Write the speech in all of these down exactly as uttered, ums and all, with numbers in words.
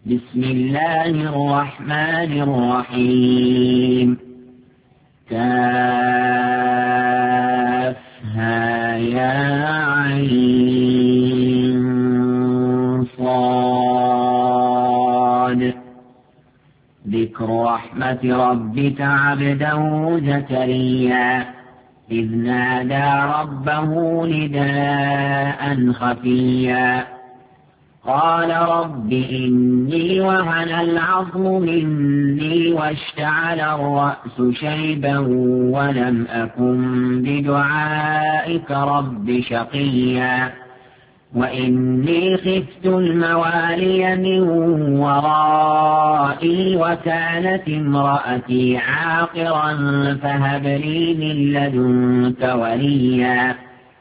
بسم الله الرحمن الرحيم. كافها يا عين صاد. ذكر رحمة ربك عبده زكريا إذ نادى ربه نداء خفيا قال رب إني وهن العظم مني واشتعل الرأس شيبا ولم أكن بدعائك رب شقيا وإني خفت الموالي من ورائي وكانت امرأتي عاقرا فهب لي من لدنك وليا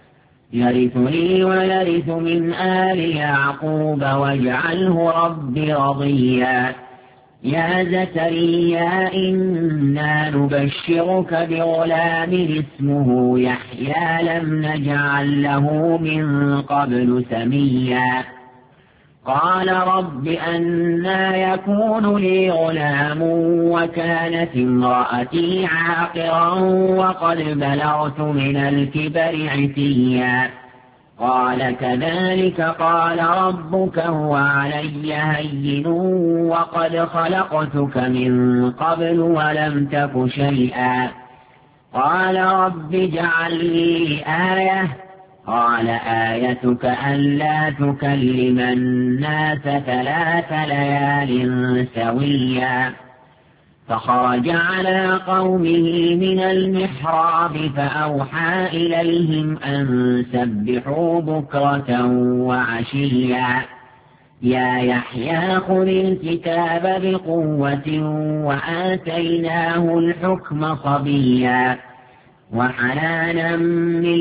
يرثني ويرث من آل يعقوب واجعله رب رضيا. يا زكريا إنا نبشرك بغلام اسمه يحيى لم نجعل له من قبل سميا قال رب أنى يكون لي غلام وكانت امرأتي عاقرا وقد بلغت من الكبر عتيا قال كذلك قال ربك هو علي هين وقد خلقتك من قبل ولم تك شيئا قال رب اجعل لي آية قال آيتك ألا تكلم الناس ثلاث ليال سويا فخرج على قومه من المحراب فأوحى إليهم أن سبحوا بكرة وعشيا يا يحيى خذ الكتاب بقوة وآتيناه الحكم صبيا وحنانا من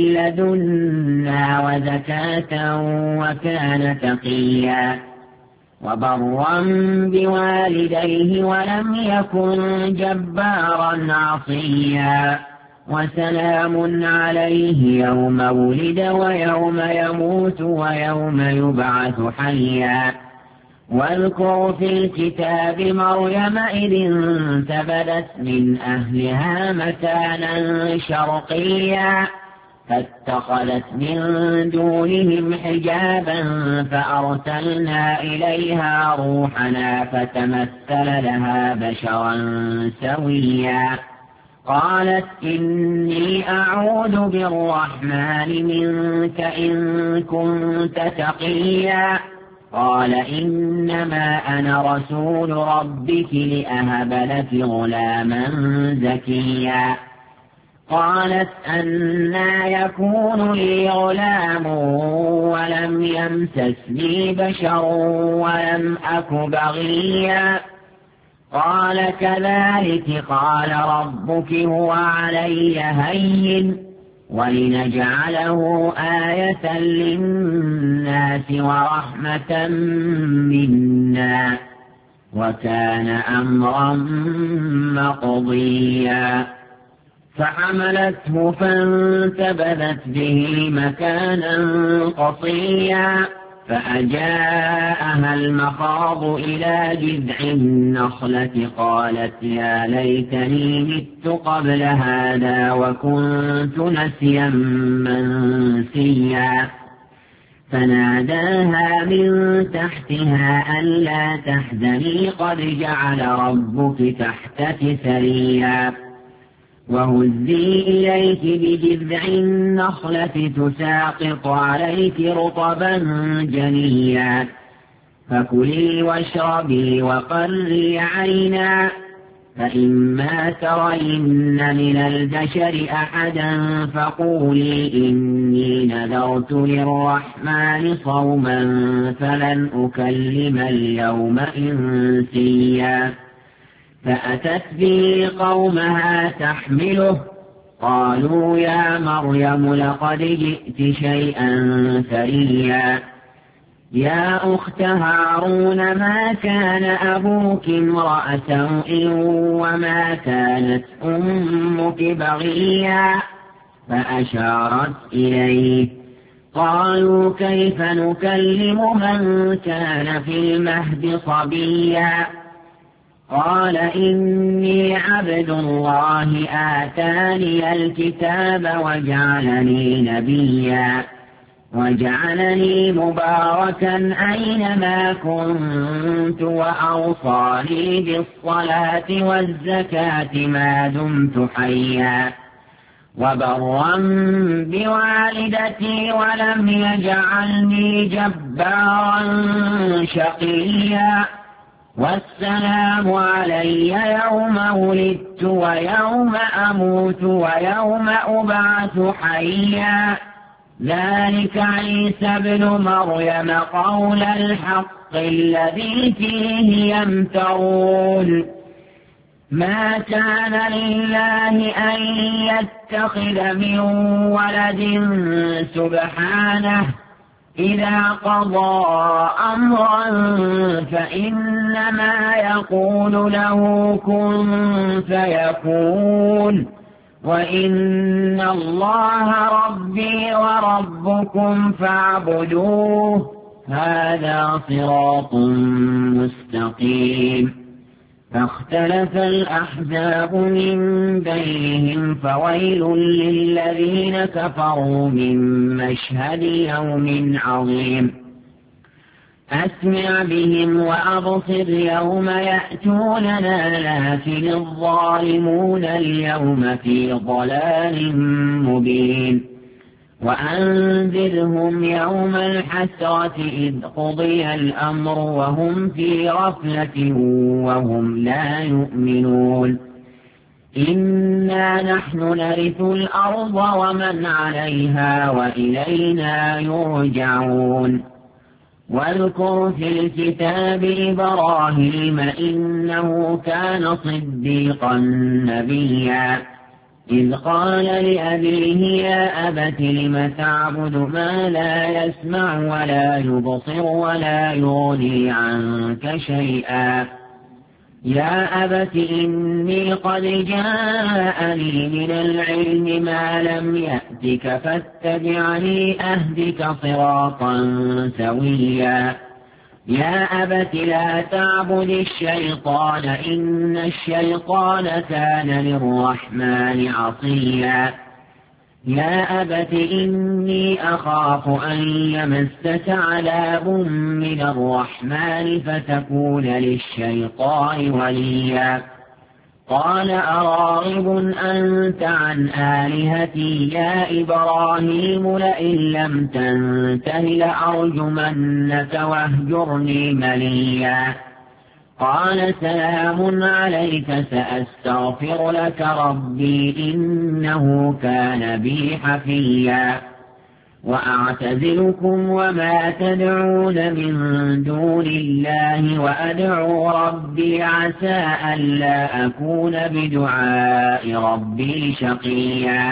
لدنا وزكاة وكان تقيا وبرا بوالديه ولم يكن جبارا عصيا وسلام عليه يوم ولد ويوم يموت ويوم يبعث حيا واذكر في الكتاب مريم إذ انتبذت من أهلها مكانا شرقيا فاتخذت من دونهم حجابا فأرسلنا إليها روحنا فتمثل لها بشرا سويا قالت إني أعوذ بالرحمن منك إن كنت تقيا قال إنما أنا رسول ربك لأهب لك غلاما زكيا قالت أنى يكون لي غلام ولم يمسسني بشر ولم أك بغيا قال كذلك قال ربك هو علي هين ولنجعله آية للناس ورحمة منا وكان أمرا مقضيا فحملته فانتبذت به مكانا قصيا فأجاءها المخاض إلى جذع النخلة قالت يا ليتني مت قبل هذا وكنت نسيا منسيا فناداها من تحتها ألا تحزني قد جعل ربك تحتك سريا وهزي إليك بجذع النخلة تساقط عليك رطبا جنيا فكلي واشربي وقري عينا فإما ترين من البشر أحدا فقولي إني نذرت للرحمن صوما فلن أكلم اليوم إنسيا فأتت به قومها تحمله قالوا يا مريم لقد جئت شيئا فريا يا أخت هارون ما كان أبوك امرأ سوء وما كانت أمك بغيا فأشارت إليه قالوا كيف نكلم من كان في المهد صبيا قال إني عبد الله آتاني الكتاب وجعلني نبيا وجعلني مباركا أينما كنت وأوصاني بالصلاة والزكاة ما دمت حيا وبرا بوالدتي ولم يجعلني جبارا شقيا والسلام علي يوم ولدت ويوم أموت ويوم أبعث حيا ذلك عيسى ابن مريم قول الحق الذي فيه يمترون ما كان لله أن يتخذ من ولد سبحانه إذا قضى أمرا فإنما يقول له كن فيكون وإن الله ربي وربكم فاعبدوه هذا صراط مستقيم فاختلف الأحزاب من بينهم فويل للذين كفروا من مشهد يوم عظيم أسمع بهم وأبصر يوم يأتوننا لكن الظالمون اليوم في ضلال مبين وأنذرهم يوم الحسرة إذ قضي الأمر وهم في غفلة وهم لا يؤمنون إنا نحن نرث الأرض ومن عليها وإلينا يرجعون واذكر في الكتاب إبراهيم إنه كان صديقا نبيا إذ قال لأبيه يا أبت لم تعبد ما لا يسمع ولا يبصر ولا يغني عنك شيئا يا أبت إني قد جاءني من العلم ما لم يأتك فاتبعني أهدك صراطا سويا يا أبت لا تعبد الشيطان إن الشيطان كان للرحمن عصيا يا أبت إني أخاف أن يمسك عذاب من الرحمن فتكون للشيطان وليا قال أراغب أنت عن آلهتي يا إبراهيم لئن لم تنته لأرجمنك واهجرني مليا قال سلام عليك سأستغفر لك ربي إنه كان بي حفيا وأعتزلكم وما تدعون من دون الله وأدعو ربي عسى ألا أكون بدعاء ربي شقيا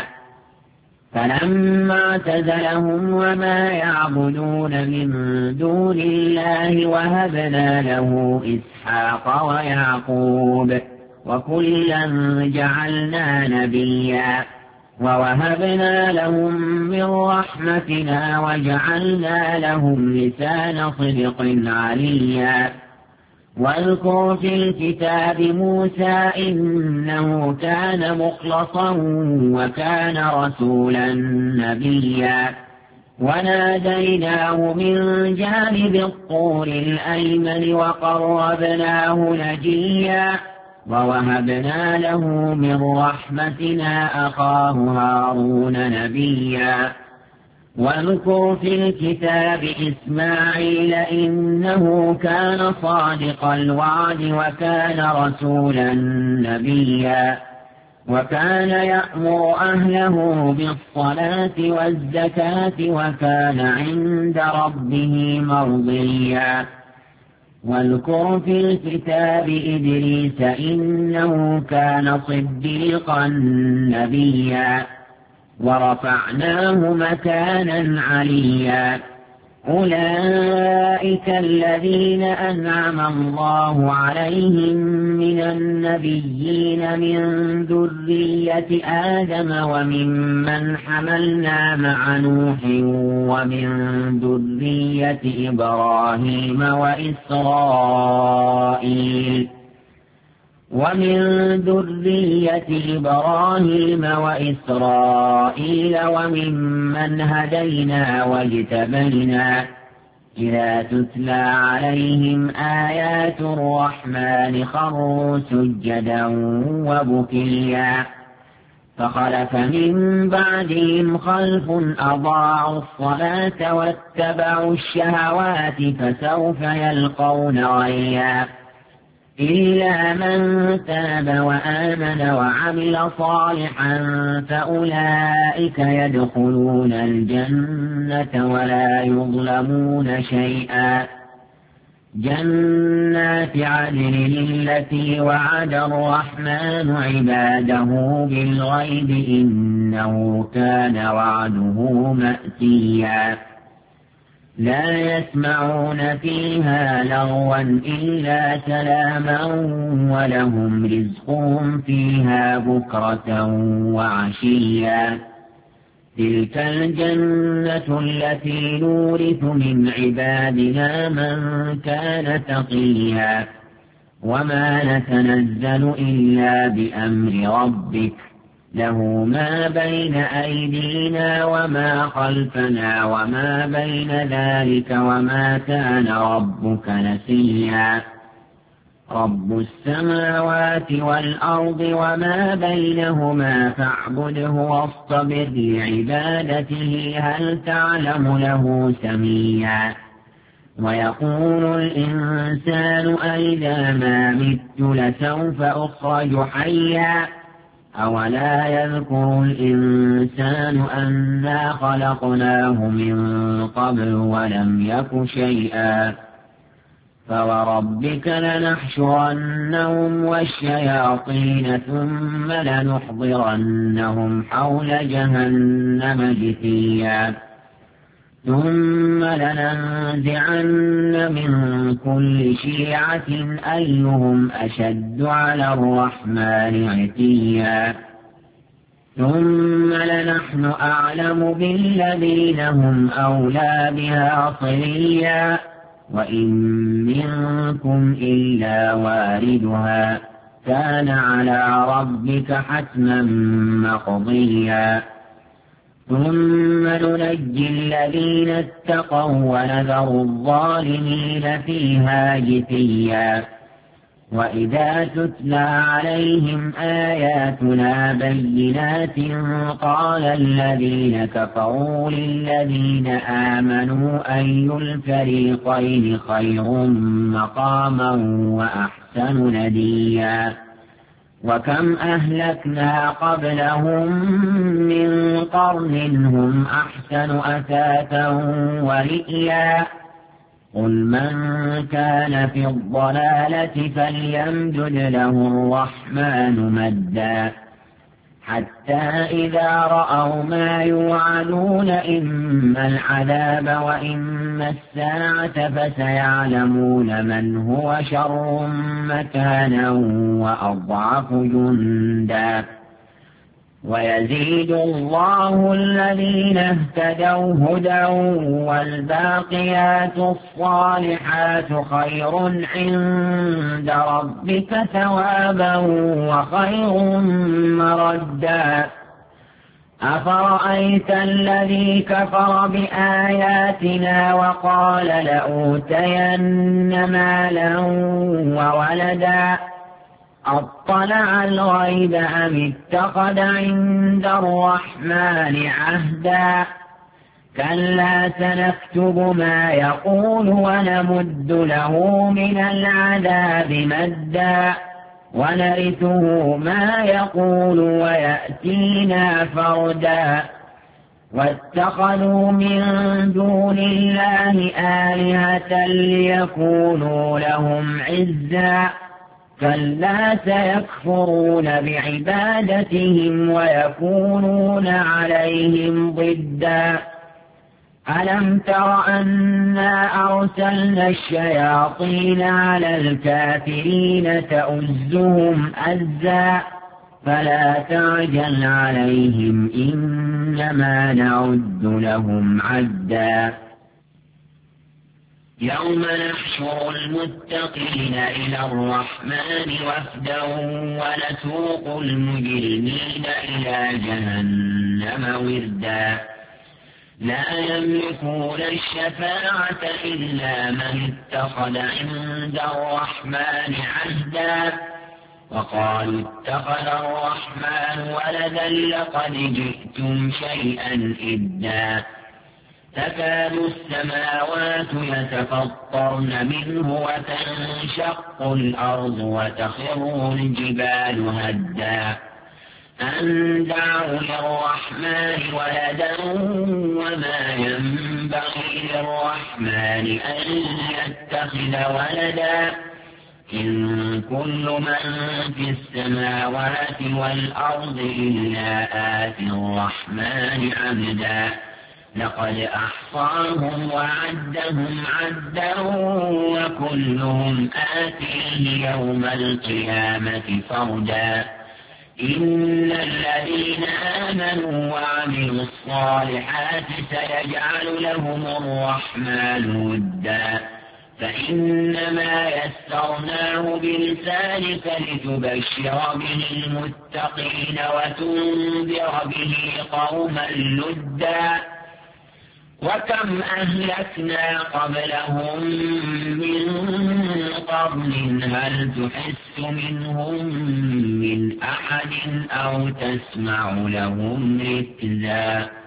فلما اعتزلهم وما يعبدون من دون الله وهبنا له إسحاق ويعقوب وكلا جعلنا نبيا ووهبنا لهم من رحمتنا وجعلنا لهم لسان صدق عليا واذكر في الكتاب موسى إنه كان مخلصا وكان رسولا نبيا وناديناه من جانب الطور الأيمن وقربناه نجيا ووهبنا له من رحمتنا أخاه هارون نبيا واذكر في الكتاب إسماعيل إنه كان صادق الوعد وكان رسولا نبيا وكان يأمر أهله بالصلاة والزكاة وكان عند ربه مرضيا واذكر في الكتاب إدريس إنه كان صديقا نبيا ورفعناه مكانا عليا أولئك الذين أنعم الله عليهم من النبيين من ذرية آدم وممن حملنا مع نوح ومن ذرية إبراهيم وإسرائيل ومن ذرية إبراهيم وإسرائيل وممن هدينا واجتبينا إذا تتلى عليهم آيات الرحمن خروا سجدا وبكيا فخلف من بعدهم خلف أضاعوا الصلاة واتبعوا الشهوات فسوف يلقون غيا إلا من تاب وآمن وعمل صالحا فأولئك يدخلون الجنة ولا يظلمون شيئا جنات عدن التي وعد الرحمن عباده بالغيب إنه كان وعده مأتيا لا يسمعون فيها لغوا إلا سلاما ولهم رزقهم فيها بكرة وعشيا تلك الجنة التي نورث من عبادنا من كان تقيا وما نتنزل إلا بأمر ربك له ما بين أيدينا وما خلفنا وما بين ذلك وما كان ربك نسيا رب السماوات والأرض وما بينهما فاعبده واصطبر لعبادته هل تعلم له سميا ويقول الإنسان أئذا ما مت لسوف أخرج حيا أولا يذكر الإنسان أنا خلقناه من قبل ولم يك شيئا فوربك لنحشرنهم والشياطين ثم لنحضرنهم حول جهنم جثيا ثم لننزعن من كل شيعة أيهم أشد على الرحمن عتيا ثم لنحن أعلم بالذين هم أولى بها صليا وإن منكم إلا واردها كان على ربك حتما مقضيا ثم ننجي الذين اتقوا ونذر الظالمين فيها جثيا وإذا تتلى عليهم آياتنا بينات قال الذين كفروا للذين آمنوا أي الفريقين خير مقاما وأحسن نديا وكم أهلكنا قبلهم من قرن هم أحسن أثاثا ورئيا قل من كان في الضلالة فليمدد له الرحمن مدا حتى إذا رأوا ما يوعدون إما العذاب وإما الساعة فسيعلمون من هو شر مكانا وأضعف جندا ويزيد الله الذين اهتدوا هدى والباقيات الصالحات خير عند ربك ثوابا وخير مردا أفرأيت الذي كفر بآياتنا وقال لأوتين مالا وولدا أطلع الغيب أم اتخذ عند الرحمن عهدا كلا سنكتب ما يقول ونمد له من العذاب مدا ونرثه ما يقول ويأتينا فردا واتخذوا من دون الله آلهة ليكونوا لهم عزا كلا سيكفرون بعبادتهم ويكونون عليهم ضدا ألم تر أنا أرسلنا الشياطين على الكافرين تؤزهم أزا فلا تعجل عليهم إنما نعد لهم عدا يوم نحشر المتقين إلى الرحمن وفدا ونسوق المجرمين إلى جهنم وردا لا يملكون الشفاعة إلا من اتخذ عند الرحمن عهدا وقالوا اتخذ الرحمن ولدا لقد جئتم شيئا إدا تكاد السماوات يتفطرن منه وتنشق الأرض وتخر الجبال هدا أن دعوا للرحمن ولدا وما ينبغي للرحمن أن يتخذ ولدا إن كل من في السماوات والأرض إلا آتي الرحمن عبدا لقد أحصاهم وعدهم عدا وكلهم آتيه يوم القيامة فردا إن الذين آمنوا وعملوا الصالحات سيجعل لهم الرحمن ودا فإنما يسرناه بلسانك لتبشر به المتقين وتنذر به قوما لدا وكم أهلكنا قبلهم من قرن هل تحس منهم من أحد أو تسمع لهم ركزا